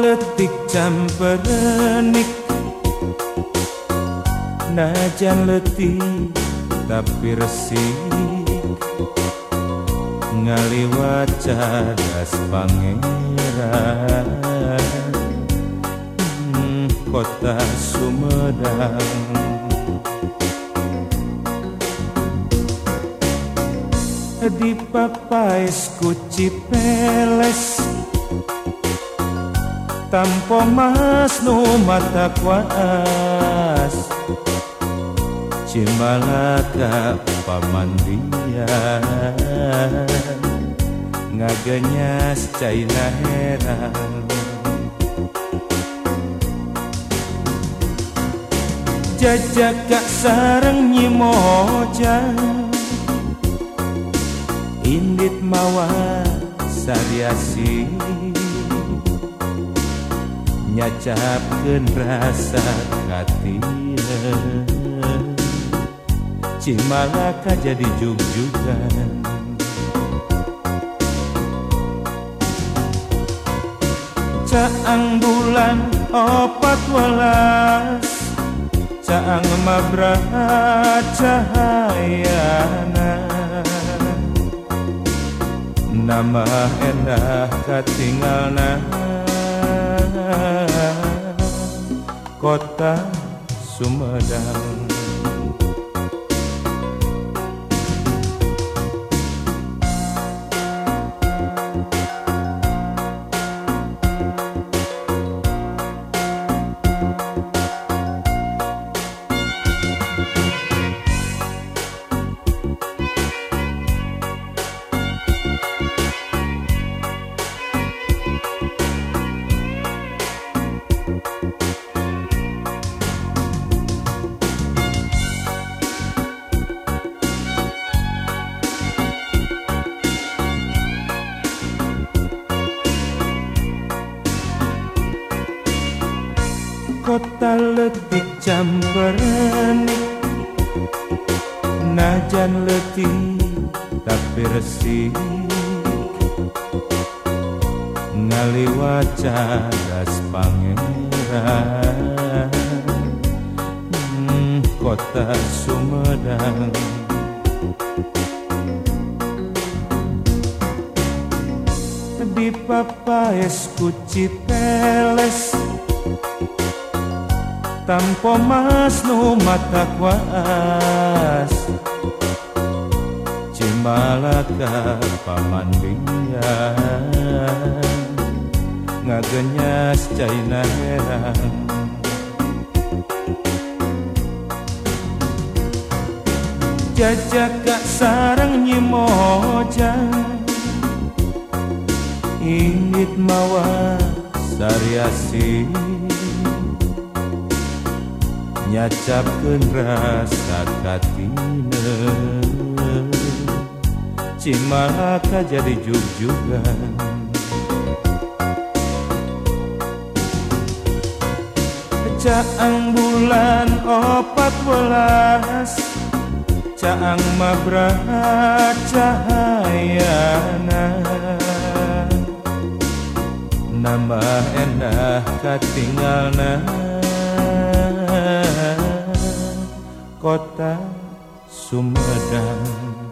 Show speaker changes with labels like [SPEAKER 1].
[SPEAKER 1] letik camperenik najan letih tapi resik ngaliwat cadas pangeran kota Sumedang. Di papais ku Cipeles tampo mas nu mata kuas Cimalaka pamandian ngagenyas caina heran jajaka sareng nyimoja indit mawa sariasi nyacapkeun rasa katina Cimalaka jadi jug-jugan caang bulan 14 caang mabrahat cahayana nama endah katinggalna kota Sumedang. Kota letik camperenik najan letih tapi resik ngaliwat cadas pangeran kota Sumedang. Di papais ku Cipeles tampo mas nu mata kuas Cimalaka pamandian ngagenyas caina heran jajaka sareng nyimoja ingit mawa sariasi nyacapkeun rasa katina Cimalaka jadi jug-jugan caang bulan 14 caang mabrahat cahayana nambah endah katinggalna kota Sumedang.